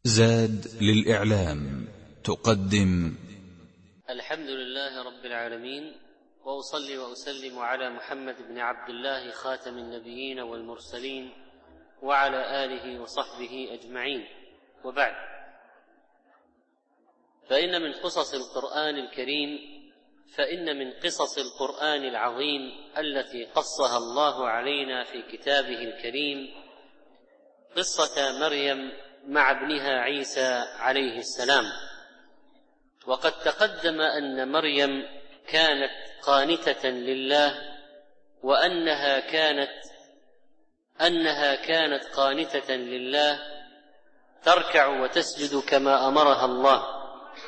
زاد للإعلام تقدم الحمد لله رب العالمين، وأصلي وأسلم على محمد بن عبد الله خاتم النبيين والمرسلين وعلى آله وصحبه أجمعين، وبعد، فإن من قصص القرآن العظيم التي قصها الله علينا في كتابه الكريم قصة مريم مع ابنها عيسى عليه السلام. وقد تقدم أن مريم كانت قانتة لله، وأنها كانت قانتة لله تركع وتسجد كما أمرها الله.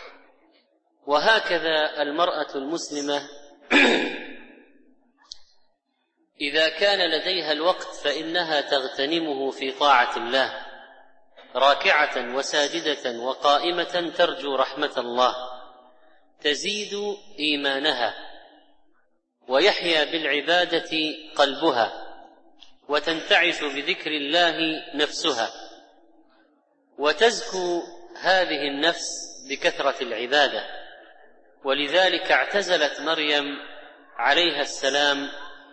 وهكذا المرأة المسلمة إذا كان لديها الوقت فإنها تغتنمه في طاعة الله، راكعة وساجدة وقائمة ترجو رحمة الله، تزيد إيمانها ويحيا بالعبادة قلبها، وتنتعش بذكر الله نفسها، وتزكو هذه النفس بكثرة العبادة. ولذلك اعتزلت مريم عليها السلام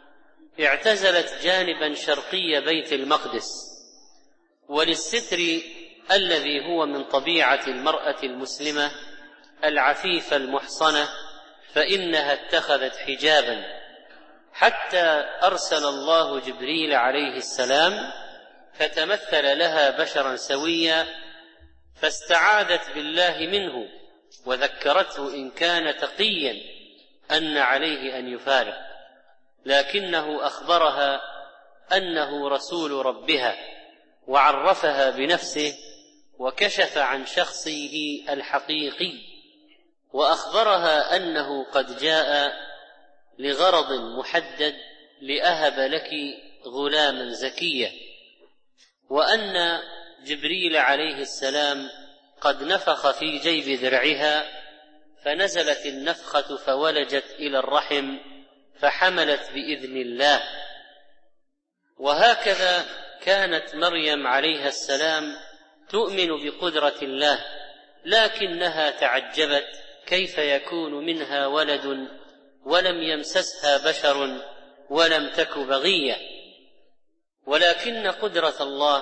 جانبا شرقي بيت المقدس، وللستر الذي هو من طبيعة المرأة المسلمة العفيفة المحصنة، فإنها اتخذت حجابا، حتى أرسل الله جبريل عليه السلام فتمثل لها بشرا سويا، فاستعاذت بالله منه وذكرته إن كان تقيا أن عليه أن يفارق، لكنه أخبرها أنه رسول ربها، وعرفها بنفسه وكشف عن شخصه الحقيقي، وأخبرها أنه قد جاء لغرض محدد لأهب لك غلاما زكيا، وأن جبريل عليه السلام قد نفخ في جيب درعها، فنزلت النفخة فولجت إلى الرحم فحملت بإذن الله. وهكذا كانت مريم عليها السلام تؤمن بقدرة الله، لكنها تعجبت كيف يكون منها ولد ولم يمسسها بشر ولم تك بغية. ولكن قدرة الله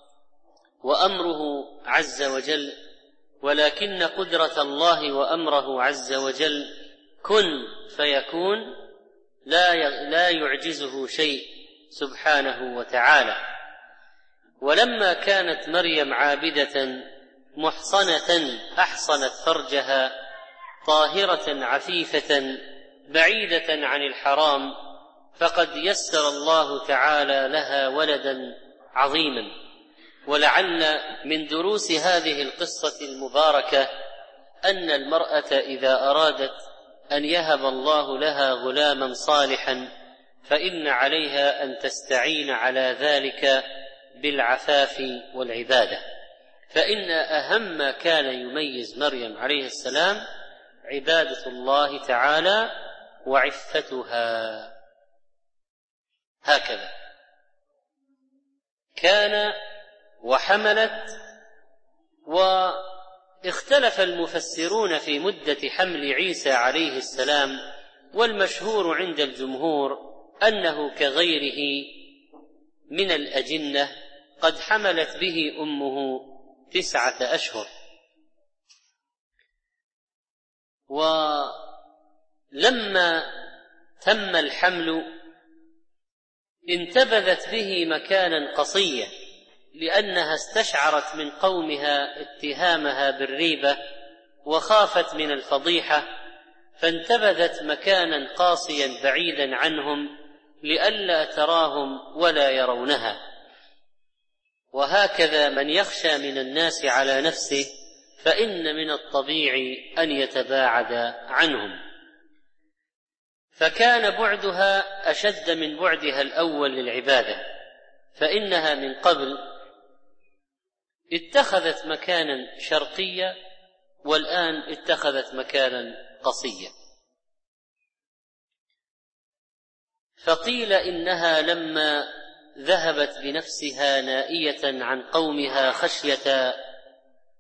وأمره عز وجل كن فيكون، لا يعجزه شيء سبحانه وتعالى. ولما كانت مريم عابدة محصنة أحصنت فرجها، طاهرة عفيفة بعيدة عن الحرام، فقد يسر الله تعالى لها ولدا عظيما. ولعل من دروس هذه القصة المباركة أن المرأة إذا أرادت أن يهب الله لها غلاما صالحا فإن عليها أن تستعين على ذلك بالعفاف والعبادة، فإن أهم ما كان يميز مريم عليه السلام عبادة الله تعالى وعفتها. هكذا كان وحملت. واختلف المفسرون في مدة حمل عيسى عليه السلام، والمشهور عند الجمهور أنه كغيره من الأجنة قد حملت به أمه 9 أشهر. ولما تم الحمل انتبذت به مكانا قصيا، لأنها استشعرت من قومها اتهامها بالريبة وخافت من الفضيحة، فانتبذت مكانا قاصيا بعيدا عنهم لئلا تراهم ولا يرونها. وهكذا من يخشى من الناس على نفسه فإن من الطبيعي أن يتباعد عنهم. فكان بعدها أشد من بعدها الأول للعبادة، فإنها من قبل اتخذت مكانا شرقيا، والآن اتخذت مكانا قصيا. فقيل إنها لما ذهبت بنفسها نائية عن قومها خشية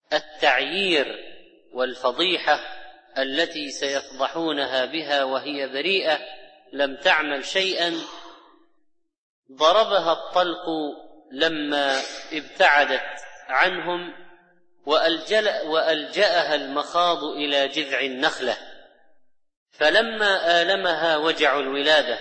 التعيير والفضيحة التي سيفضحونها بها وهي بريئة لم تعمل شيئا، ضربها الطلق لما ابتعدت عنهم وألجأها المخاض إلى جذع النخلة، فلما آلمها وجع الولادة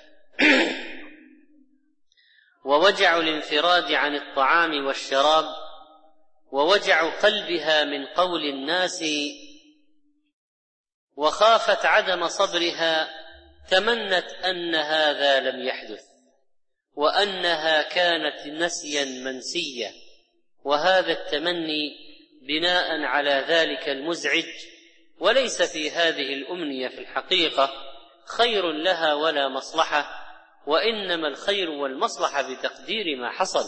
ووجع الانفراد عن الطعام والشراب ووجع قلبها من قول الناس، وخافت عدم صبرها، تمنت أن هذا لم يحدث وأنها كانت نسيا منسيا، وهذا التمني بناء على ذلك المزعج، وليس في هذه الأمنية في الحقيقة خير لها ولا مصلحة، وإنما الخير والمصلحة بتقدير ما حصل.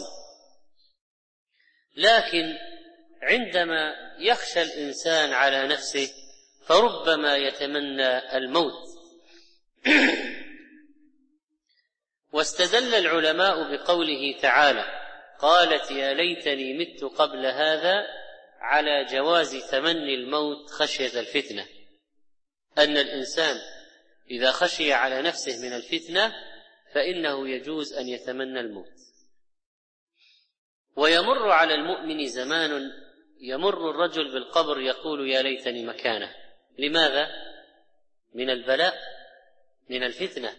لكن عندما يخشى الإنسان على نفسه فربما يتمنى الموت. واستدل العلماء بقوله تعالى: قالت يا ليتني مت قبل هذا، على جواز تمني الموت خشية الفتنة، أن الإنسان إذا خشي على نفسه من الفتنة فإنه يجوز أن يتمنى الموت. ويمر على المؤمن زمان يمر الرجل بالقبر يقول يا ليتني مكانه. لماذا؟ من البلاء، من الفتنة.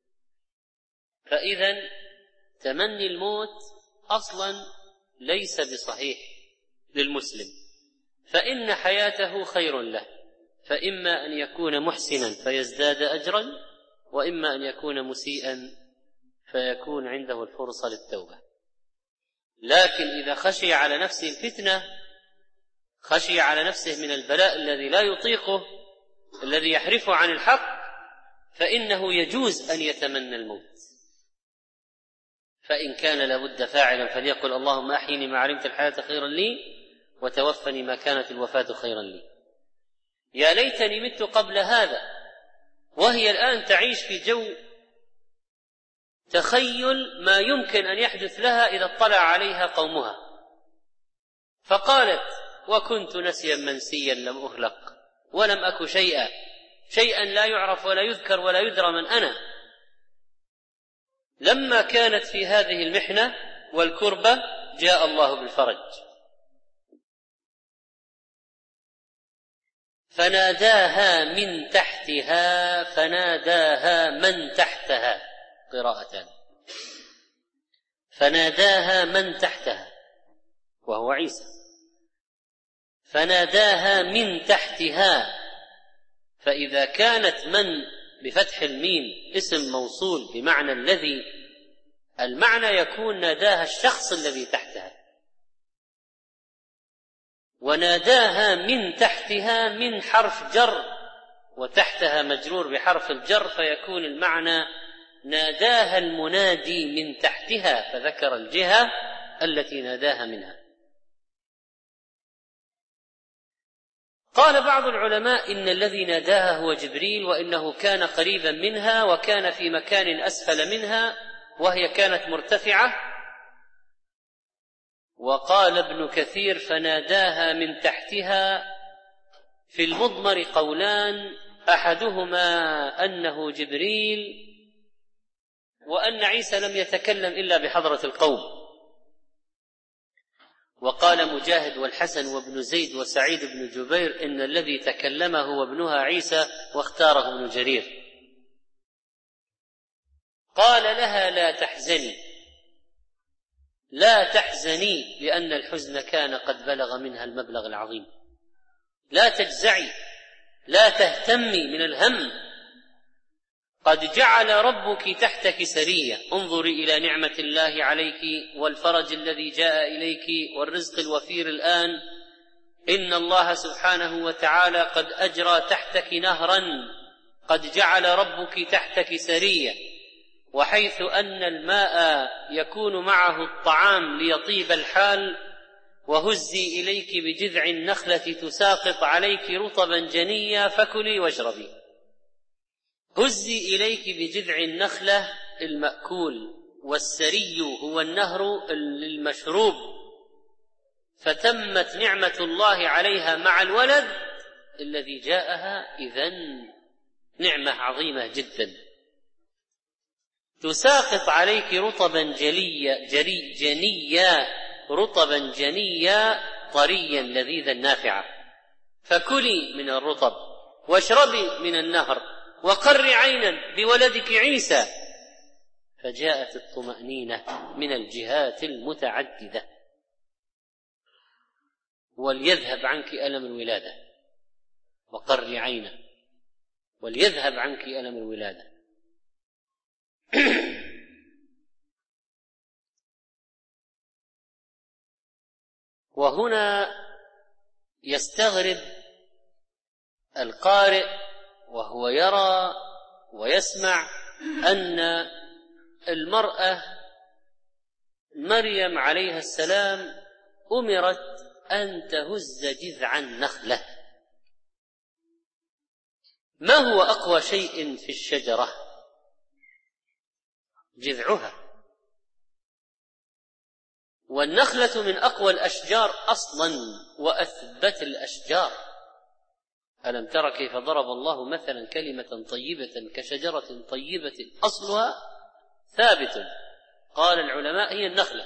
فإذا تمني الموت أصلا ليس بصحيح للمسلم، فإن حياته خير له، فإما أن يكون محسنا فيزداد أجرا، وإما أن يكون مسيئا فيكون عنده الفرصة للتوبة. لكن إذا خشي على نفسه الفتنة، خشي على نفسه من البلاء الذي لا يطيقه، الذي يحرفه عن الحق، فإنه يجوز أن يتمنى الموت. فإن كان لابد فاعلا فليقل اللهم أحيني ما علمت الحياة خيرا لي وتوفني ما كانت الوفاة خيرا لي. يا ليتني مت قبل هذا، وهي الآن تعيش في جو تخيل ما يمكن أن يحدث لها إذا اطلع عليها قومها، فقالت وكنت نسيا منسيا لم أهلق ولم أك شيئا لا يعرف ولا يذكر ولا يدرى من أنا. لما كانت في هذه المحنة والكربة جاء الله بالفرج، فناداها من تحتها، فناداها من تحتها، قراءة فناداها من تحتها وهو عيسى، فناداها من تحتها. فإذا كانت من بفتح الميم اسم موصول بمعنى الذي، المعنى يكون ناداها الشخص الذي تحتها. وناداها من تحتها من حرف جر، وتحتها مجرور بحرف الجر، فيكون المعنى ناداها المنادي من تحتها، فذكر الجهة التي ناداها منها. قال بعض العلماء إن الذي ناداها هو جبريل، وإنه كان قريبا منها وكان في مكان أسفل منها وهي كانت مرتفعة. وقال ابن كثير فناداها من تحتها. في المضمر قولان، أحدهما أنه جبريل، وأن عيسى لم يتكلم إلا بحضرة القوم. وقال مجاهد والحسن وابن زيد وسعيد بن جبير إن الذي تكلم هو ابنها عيسى، واختاره ابن جرير. قال لها لا تحزني، لا تحزني، لأن الحزن كان قد بلغ منها المبلغ العظيم. لا تجزعي، لا تهتمي من الهم، قد جعل ربك تحتك سرية. انظري إلى نعمة الله عليك والفرج الذي جاء إليك والرزق الوفير الآن. إن الله سبحانه وتعالى قد أجرى تحتك نهرا، قد جعل ربك تحتك سرية، وحيث أن الماء يكون معه الطعام ليطيب الحال. وهزي إليك بجذع النخلة تساقط عليك رطبا جنيا فكلي واشربي. هزي إليك بجذع النخلة المأكول، والسري هو النهر المشروب. فتمت نعمة الله عليها مع الولد الذي جاءها، إذن نعمة عظيمة جدا. تساقط عليك رطبا جنيا رطبا جنيا طريا لذيذا نافعا، فكلي من الرطب واشربي من النهر وقري عينا بولدك عيسى. فجاءت الطمأنينة من الجهات المتعددة. وليذهب عنك ألم الولادة، وقري عينا، وليذهب عنك ألم الولادة. وهنا يستغرب القارئ وهو يرى ويسمع أن المرأة مريم عليها السلام أمرت أن تهز جذع النخلة. ما هو أقوى شيء في الشجرة؟ جذعها، والنخلة من أقوى الأشجار أصلا وأثبت الأشجار. ألم تر كيف ضرب الله مثلا كلمة طيبة كشجرة طيبة أصلها ثابت؟ قال العلماء هي النخلة.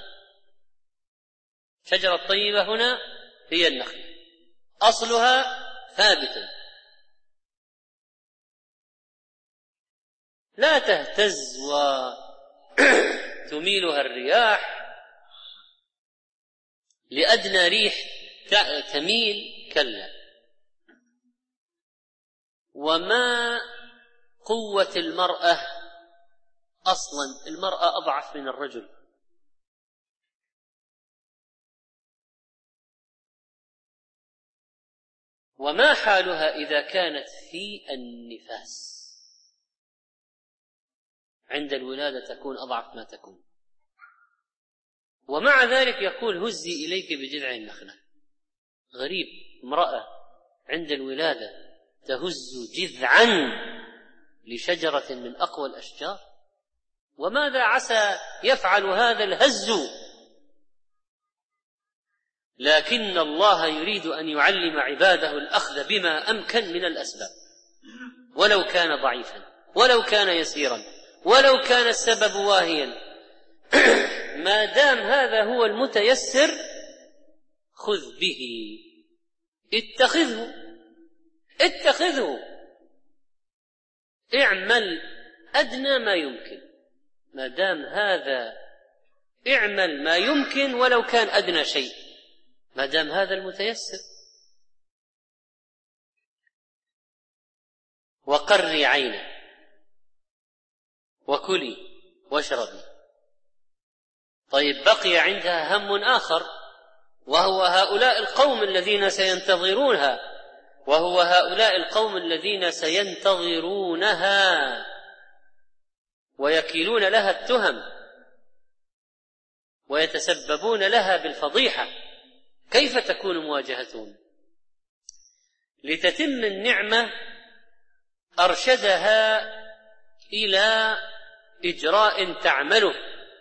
شجرة طيبة هنا هي النخلة، أصلها ثابت، لا تهتز وتميلها الرياح، لأدنى ريح تميل، كلا. وما قوة المرأة أصلا، المرأة أضعف من الرجل. وما حالها إذا كانت في النفاس؟ عند الولادة تكون أضعف ما تكون، ومع ذلك يقول هزي إليك بجذع النخلة. غريب، امرأة عند الولادة تهز جذعا لشجرة من أقوى الأشجار. وماذا عسى يفعل هذا الهز؟ لكن الله يريد أن يعلم عباده الأخذ بما أمكن من الأسباب، ولو كان ضعيفا، ولو كان يسيرا، ولو كان السبب واهيا. ما دام هذا هو المتيسر خذ به، اتخذه، اعمل أدنى ما يمكن. ما دام هذا اعمل ما يمكن ولو كان أدنى شيء، ما دام هذا المتيسر. وقري عينه وكلي واشربي. طيب، بقي عندها هم آخر، وهو هؤلاء القوم الذين سينتظرونها، وهو هؤلاء القوم الذين سينتظرونها ويكيلون لها التهم ويتسببون لها بالفضيحة. كيف تكون مواجهتهم؟ لتتم النعمة أرشدها إلى إجراء تعمله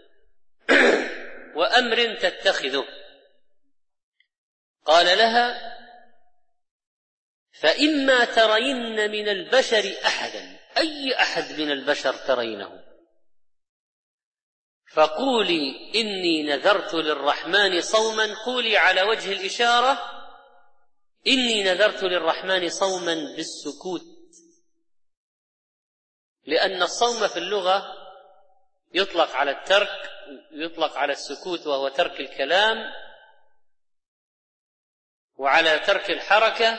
وأمر تتخذه. قال لها: فإما ترين من البشر أحدا، أي أحد من البشر ترينه، فقولي إني نذرت للرحمن صوما. قولي على وجه الإشارة إني نذرت للرحمن صوما بالسكوت، لأن الصوم في اللغة يطلق على الترك، يطلق على السكوت وهو ترك الكلام، وعلى ترك الحركة.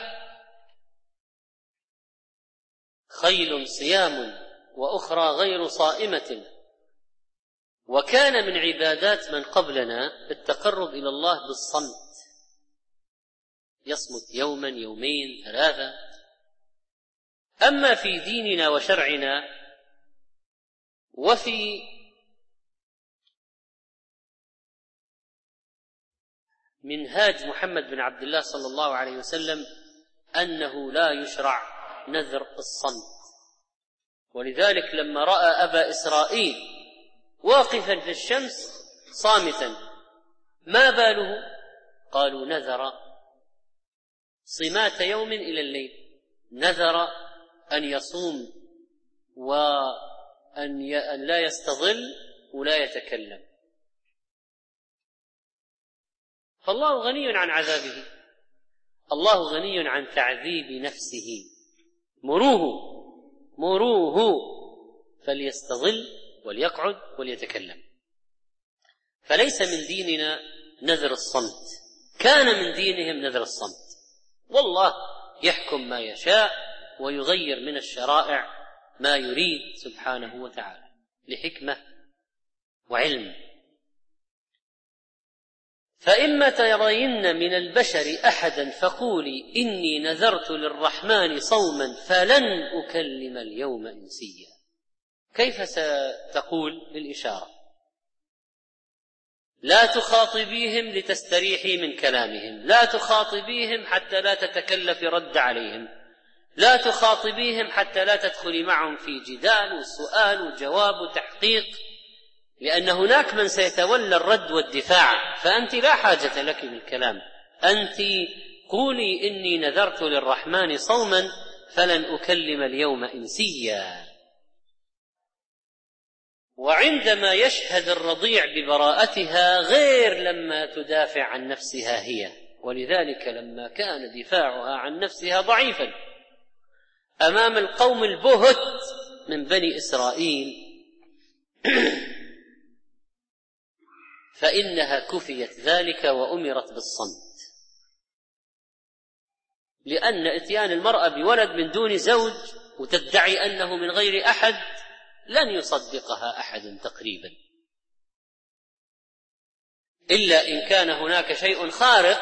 خيل صيام وأخرى غير صائمة. وكان من عبادات من قبلنا التقرب إلى الله بالصمت، يصمت يوما، يومين، 3. أما في ديننا وشرعنا وفي منهاج محمد بن عبد الله صلى الله عليه وسلم أنه لا يشرع نذر الصمت. ولذلك لما رأى أبا إسرائيل واقفا في الشمس صامتا، ما باله؟ قالوا نذر صمات يوم إلى الليل، نذر أن يصوم وأن لا يستظل ولا يتكلم. فالله غني عن عذابه، الله غني عن تعذيب نفسه. مروه فليستظل وليقعد وليتكلم. فليس من ديننا نذر الصمت، كان من دينهم نذر الصمت. والله يحكم ما يشاء ويغير من الشرائع ما يريد سبحانه وتعالى لحكمة وعلم. فإما ترين من البشر أحدا فقولي إني نذرت للرحمن صوما فلن أكلم اليوم إنسيا. كيف ستقول للإشارة؟ لا تخاطبيهم لتستريحي من كلامهم، لا تخاطبيهم حتى لا تتكلفي رد عليهم، لا تخاطبيهم حتى لا تدخلي معهم في جدال وسؤال وجواب وتحقيق، لأن هناك من سيتولى الرد والدفاع، فأنت لا حاجة لك بالكلام. أنت قولي إني نذرت للرحمن صوما فلن أكلم اليوم إنسيا. وعندما يشهد الرضيع ببراءتها غير لما تدافع عن نفسها هي، ولذلك لما كان دفاعها عن نفسها ضعيفا أمام القوم البهت من بني إسرائيل فإنها كفيت ذلك وأمرت بالصمت، لأن إتيان المرأة بولد من دون زوج وتدعي أنه من غير أحد لن يصدقها أحد تقريبا، إلا إن كان هناك شيء خارق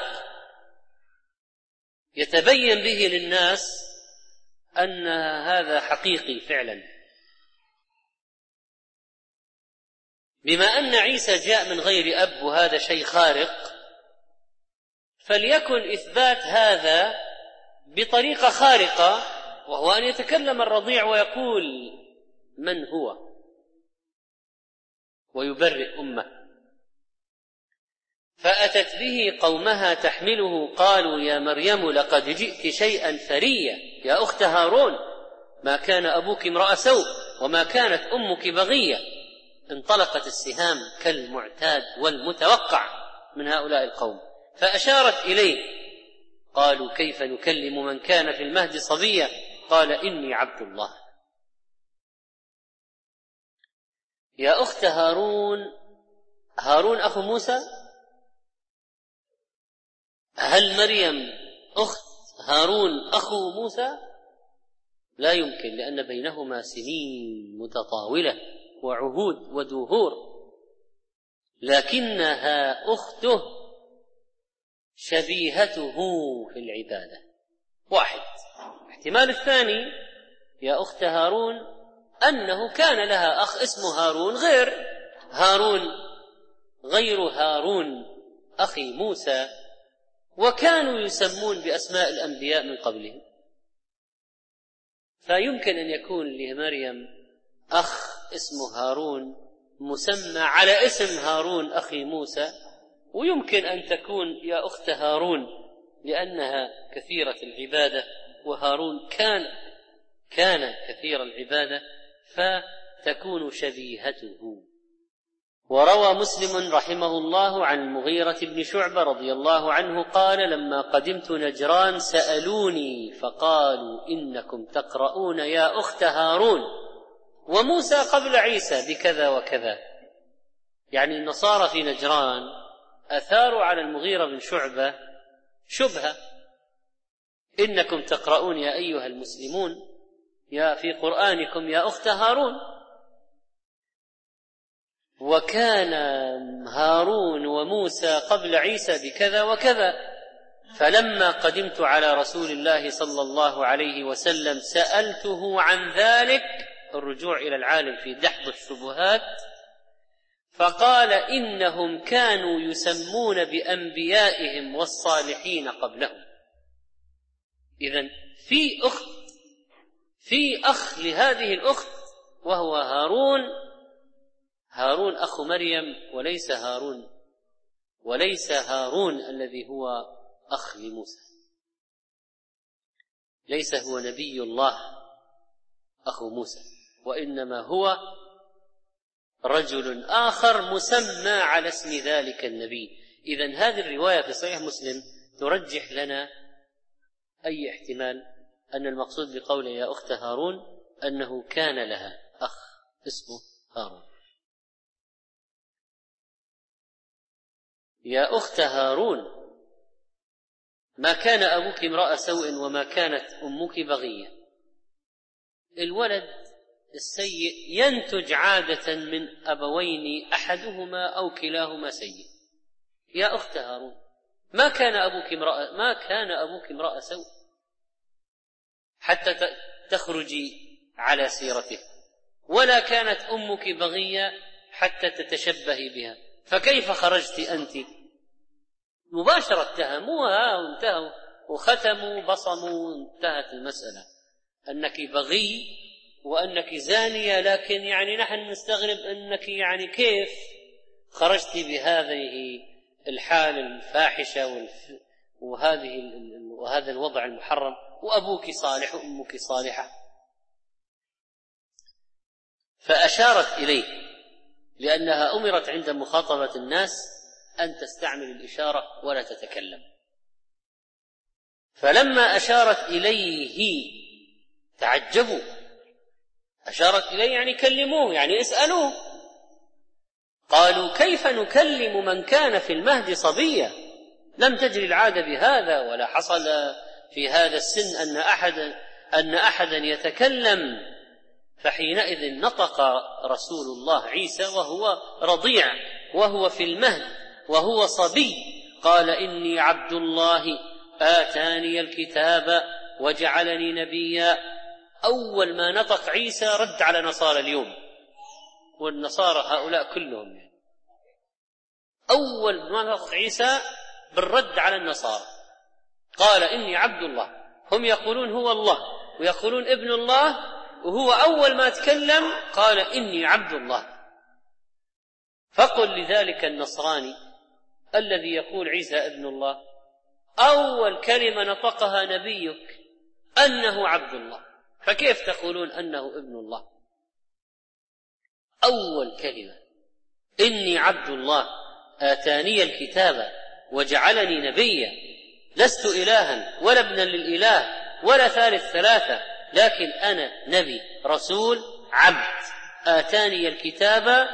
يتبين به للناس أن هذا حقيقي فعلا. بما أن عيسى جاء من غير أب وهذا شيء خارق، فليكن إثبات هذا بطريقة خارقة، وهو أن يتكلم الرضيع ويقول من هو ويبرئ أمه. فأتت به قومها تحمله قالوا يا مريم لقد جئت شيئا فريا يا أخت هارون ما كان أبوك امرأ سوء وما كانت أمك بغية. انطلقت السهام كالمعتاد والمتوقع من هؤلاء القوم، فأشارت إليه. قالوا كيف نكلم من كان في المهد صبيا قال إني عبد الله. يا أخت هارون، هارون أخو موسى؟ هل مريم أخت هارون أخو موسى؟ لا يمكن، لأن بينهما سنين متطاولة وعهود ودهور، لكنها أخته شبيهته في العبادة. واحد. احتمال الثاني يا أخت هارون أنه كان لها أخ اسمه هارون غير هارون أخي موسى، وكانوا يسمون بأسماء الأنبياء من قبلهم، فيمكن أن يكون لمريم أخ اسمه هارون مسمى على اسم هارون أخي موسى، ويمكن أن تكون يا أخت هارون لأنها كثيرة العبادة وهارون كان كثير العبادة فتكون شبيهته. وروى مسلم رحمه الله عن المغيرة بن شعبة رضي الله عنه قال لما قدمت نجران سألوني فقالوا إنكم تقرؤون يا أخت هارون وموسى قبل عيسى بكذا وكذا. يعني النصارى في نجران أثاروا على المغيرة بن شعبة شبهة، إنكم تقرؤون يا أيها المسلمون يا في قرآنكم يا أخت هارون، وكان هارون وموسى قبل عيسى بكذا وكذا. فلما قدمت على رسول الله صلى الله عليه وسلم سألته عن ذلك، الرجوع إلى العالم في دحض الشبهات، فقال إنهم كانوا يسمون بأنبيائهم والصالحين قبلهم. إذن في أخ لهذه الأخت وهو هارون أخو مريم وليس هارون وليس هارون الذي هو أخ لموسى، ليس هو نبي الله أخو موسى، وإنما هو رجل آخر مسمى على اسم ذلك النبي. إذن هذه الرواية في صحيح مسلم ترجح لنا أي احتمال أن المقصود بقوله يا أخت هارون أنه كان لها أخ اسمه هارون. يا أخت هارون ما كان أبوك امرأ سوء وما كانت أمك بغية. الولد السيء ينتج عادة من أبوين أحدهما أو كلاهما سيء. يا أخت هارون ما كان أبوك امرأ سوء حتى تخرجي على سيرته، ولا كانت أمك بغية حتى تتشبهي بها، فكيف خرجت أنت؟ مباشرة اتهموها وانتهوا وختموا بصموا، انتهت المسألة أنك بغي وأنك زانية. لكن يعني نحن نستغرب أنك يعني كيف خرجت بهذه الحال الفاحشة وهذا الوضع المحرم، وأبوك صالح وأمك صالحة. فأشارت إليه لأنها أمرت عند مخاطبة الناس أن تستعمل الإشارة ولا تتكلم. فلما أشارت إليه تعجبوا. أشارت إليه يعني كلموه، يعني اسألوه. قالوا كيف نكلم من كان في المهد صبيا؟ لم تجري العادة بهذا، ولا حصل في هذا السن أن أحدا يتكلم. فحينئذ نطق رسول الله عيسى وهو رضيع وهو في المهد وهو صبي، قال إني عبد الله آتاني الكتاب وجعلني نبيا. أول ما نطق عيسى رد على نصارى اليوم، والنصارى هؤلاء كلهم يعني. أول ما نطق عيسى بالرد على النصارى قال إني عبد الله. هم يقولون هو الله ويقولون ابن الله، وهو أول ما تكلم قال إني عبد الله. فقل لذلك النصراني الذي يقول عيسى ابن الله أول كلمة نطقها نبيك أنه عبد الله، فكيف تقولون أنه ابن الله؟ أول كلمة إني عبد الله آتاني الكتاب وجعلني نبيا، لست إلها ولا ابنا للإله ولا ثالث ثلاثة، لكن أنا نبي رسول عبد آتاني الكتاب.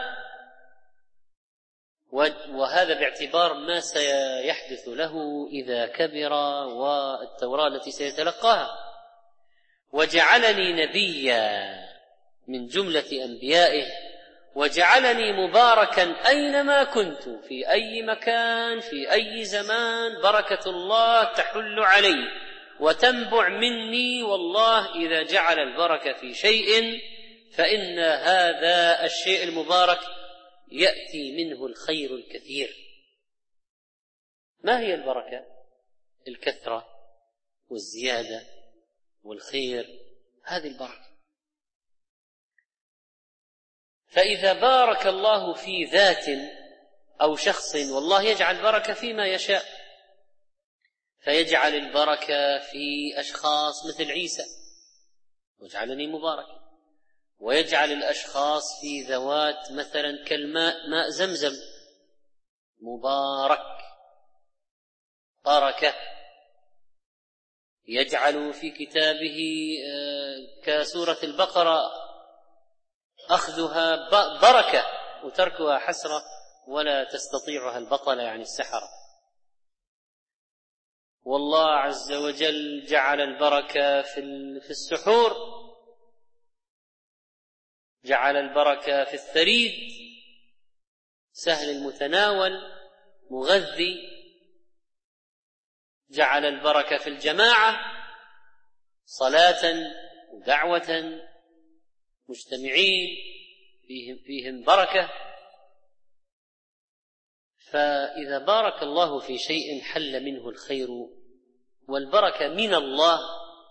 وهذا باعتبار ما سيحدث له إذا كبر والتوراة التي سيتلقاها. وجعلني نبيا من جملة أنبيائه، وجعلني مباركا أينما كنت، في أي مكان في أي زمان بركة الله تحل علي وتنبع مني. والله إذا جعل البركة في شيء فإن هذا الشيء المبارك يأتي منه الخير الكثير. ما هي البركة؟ الكثرة والزيادة والخير، هذه البركة. فإذا بارك الله في ذات أو شخص، والله يجعل بركة فيما يشاء، فيجعل البركة في أشخاص مثل عيسى واجعلني مبارك، ويجعل الأشخاص في ذوات مثلا كالماء، ماء زمزم مبارك بركة. يجعل في كتابه كسورة البقرة أخذها بركة وتركها حسرة ولا تستطيعها البطلة يعني السحرة. والله عز وجل جعل البركة في السحور، جعل البركة في الثريد سهل المتناول مغذي، جعل البركة في الجماعة صلاة ودعوة مجتمعين فيهم بركة. فإذا بارك الله في شيء حل منه الخير، والبركة من الله